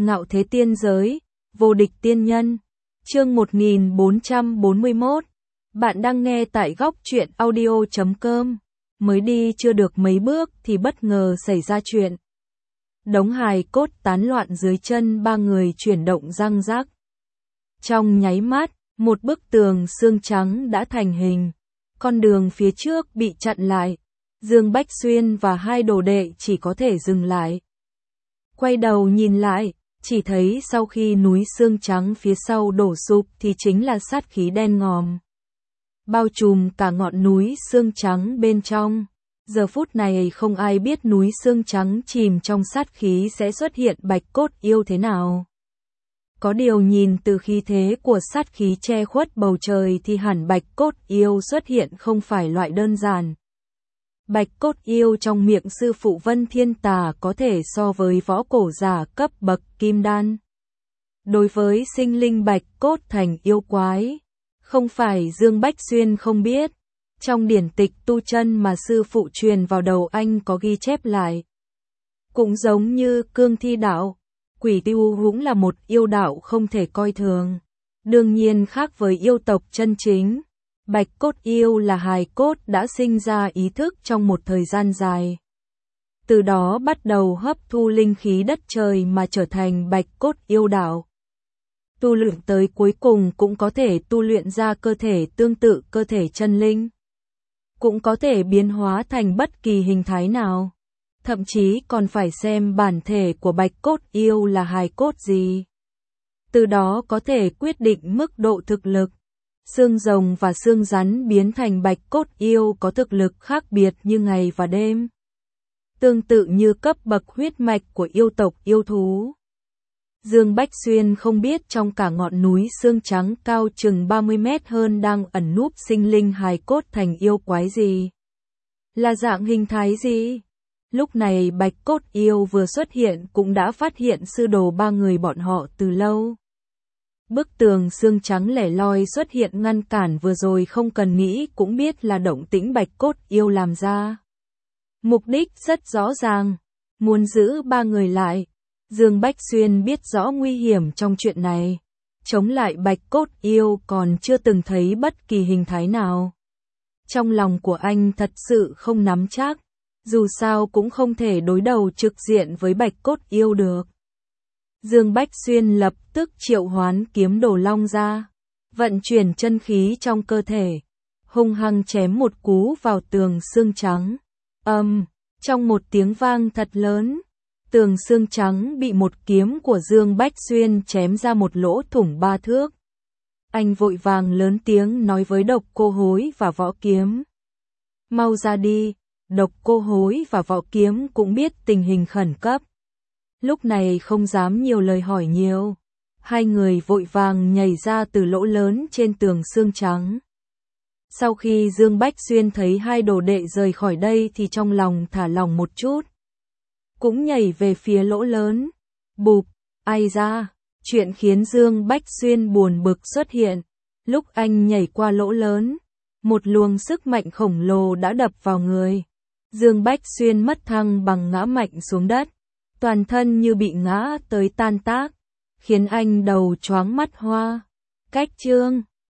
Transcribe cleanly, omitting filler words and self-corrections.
Ngạo thế tiên giới, vô địch tiên nhân. Chương 1441. Bạn đang nghe tại góc truyện audio.com. Mới đi chưa được mấy bước thì bất ngờ xảy ra chuyện. Đống hài cốt tán loạn dưới chân ba người chuyển động răng rác. Trong nháy mắt, một bức tường xương trắng đã thành hình. Con đường phía trước bị chặn lại. Dương Bách Xuyên và hai đồ đệ chỉ có thể dừng lại. Quay đầu nhìn lại, chỉ thấy sau khi núi xương trắng phía sau đổ sụp thì chính là sát khí đen ngòm. Bao trùm cả ngọn núi xương trắng bên trong. Giờ phút này không ai biết núi xương trắng chìm trong sát khí sẽ xuất hiện bạch cốt yêu thế nào. Có điều nhìn từ khí thế của sát khí che khuất bầu trời thì hẳn bạch cốt yêu xuất hiện không phải loại đơn giản. Bạch cốt yêu trong miệng sư phụ Vân Thiên Tà có thể so với võ cổ giả cấp bậc kim đan. Đối với sinh linh bạch cốt thành yêu quái, không phải Dương Bách Xuyên không biết. Trong điển tịch tu chân mà sư phụ truyền vào đầu anh có ghi chép lại. Cũng giống như cương thi đạo, quỷ tiêu cũng là một yêu đạo không thể coi thường. Đương nhiên khác với yêu tộc chân chính. Bạch cốt yêu là hài cốt đã sinh ra ý thức trong một thời gian dài. Từ đó bắt đầu hấp thu linh khí đất trời mà trở thành bạch cốt yêu đạo. Tu luyện tới cuối cùng cũng có thể tu luyện ra cơ thể tương tự cơ thể chân linh. Cũng có thể biến hóa thành bất kỳ hình thái nào. Thậm chí còn phải xem bản thể của bạch cốt yêu là hài cốt gì. Từ đó có thể quyết định mức độ thực lực. Xương rồng và xương rắn biến thành bạch cốt yêu có thực lực khác biệt như ngày và đêm. Tương tự như cấp bậc huyết mạch của yêu tộc yêu thú. Dương Bách Xuyên không biết trong cả ngọn núi xương trắng cao chừng 30 mét hơn đang ẩn núp sinh linh hài cốt thành yêu quái gì. Là dạng hình thái gì? Lúc này bạch cốt yêu vừa xuất hiện cũng đã phát hiện sư đồ ba người bọn họ từ lâu. Bức tường xương trắng lẻ loi xuất hiện ngăn cản vừa rồi không cần nghĩ cũng biết là động tĩnh bạch cốt yêu làm ra. Mục đích rất rõ ràng, muốn giữ ba người lại. Dương Bách Xuyên biết rõ nguy hiểm trong chuyện này. Chống lại bạch cốt yêu còn chưa từng thấy bất kỳ hình thái nào. Trong lòng của anh thật sự không nắm chắc, dù sao cũng không thể đối đầu trực diện với bạch cốt yêu được. Dương Bách Xuyên lập tức triệu hoán kiếm đồ long ra, vận chuyển chân khí trong cơ thể, hung hăng chém một cú vào tường xương trắng. Trong một tiếng vang thật lớn, tường xương trắng bị một kiếm của Dương Bách Xuyên chém ra một lỗ thủng 3 thước. Anh vội vàng lớn tiếng nói với Độc Cô Hối và Võ Kiếm. Mau ra đi, Độc Cô Hối và Võ Kiếm cũng biết tình hình khẩn cấp. Lúc này không dám nhiều lời hỏi nhiều. Hai người vội vàng nhảy ra từ lỗ lớn trên tường xương trắng. Sau khi Dương Bách Xuyên thấy hai đồ đệ rời khỏi đây thì trong lòng thả lỏng một chút. Cũng nhảy về phía lỗ lớn. Bụp, ai ra, chuyện khiến Dương Bách Xuyên buồn bực xuất hiện. Lúc anh nhảy qua lỗ lớn, một luồng sức mạnh khổng lồ đã đập vào người. Dương Bách Xuyên mất thăng bằng ngã mạnh xuống đất. Toàn thân như bị ngã tới tan tác, khiến anh đầu choáng mắt hoa. Cách chương